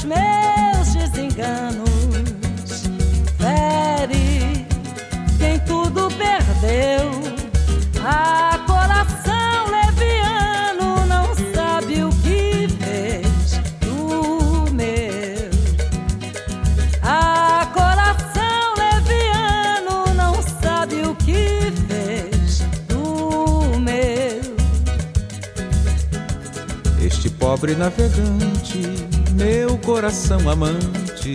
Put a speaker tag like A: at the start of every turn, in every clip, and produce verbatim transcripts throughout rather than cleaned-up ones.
A: meus desenganos, fere quem tudo perdeu. A coração leviano não sabe o que fez do meu. A coração leviano não sabe o que fez do meu.
B: Este pobre navegante, meu coração amante,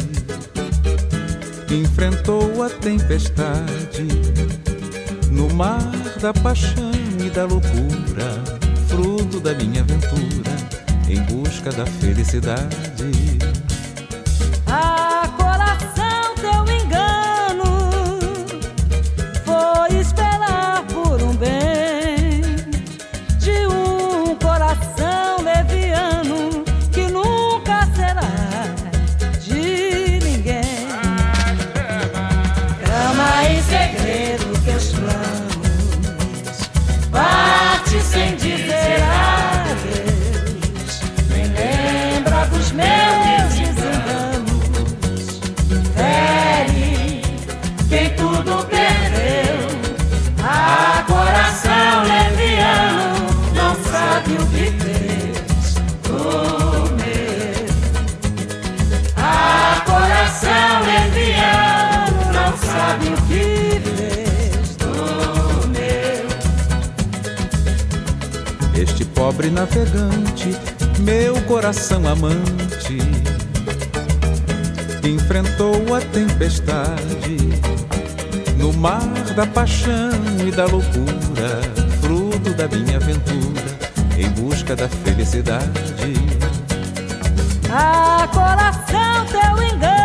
B: enfrentou a tempestade no mar da paixão e da loucura, fruto da minha aventura, em busca da felicidade.
A: Ah, coração, teu engano foi esperar por um bem de um coração leviano que nunca será de ninguém. Grama em segredo teus planos, bate sem dizer adeus, nem lembra dos meus desenganos, fere quem tudo perdeu. Ah, coração leviano não sabe o que fez do meu. Ah, coração leviano não sabe o que fez do meu.
B: Este pobre navegante, meu coração amante, enfrentou a tempestade no mar da paixão e da loucura, fruto da minha aventura, em busca da felicidade.
A: Ah, coração, teu engano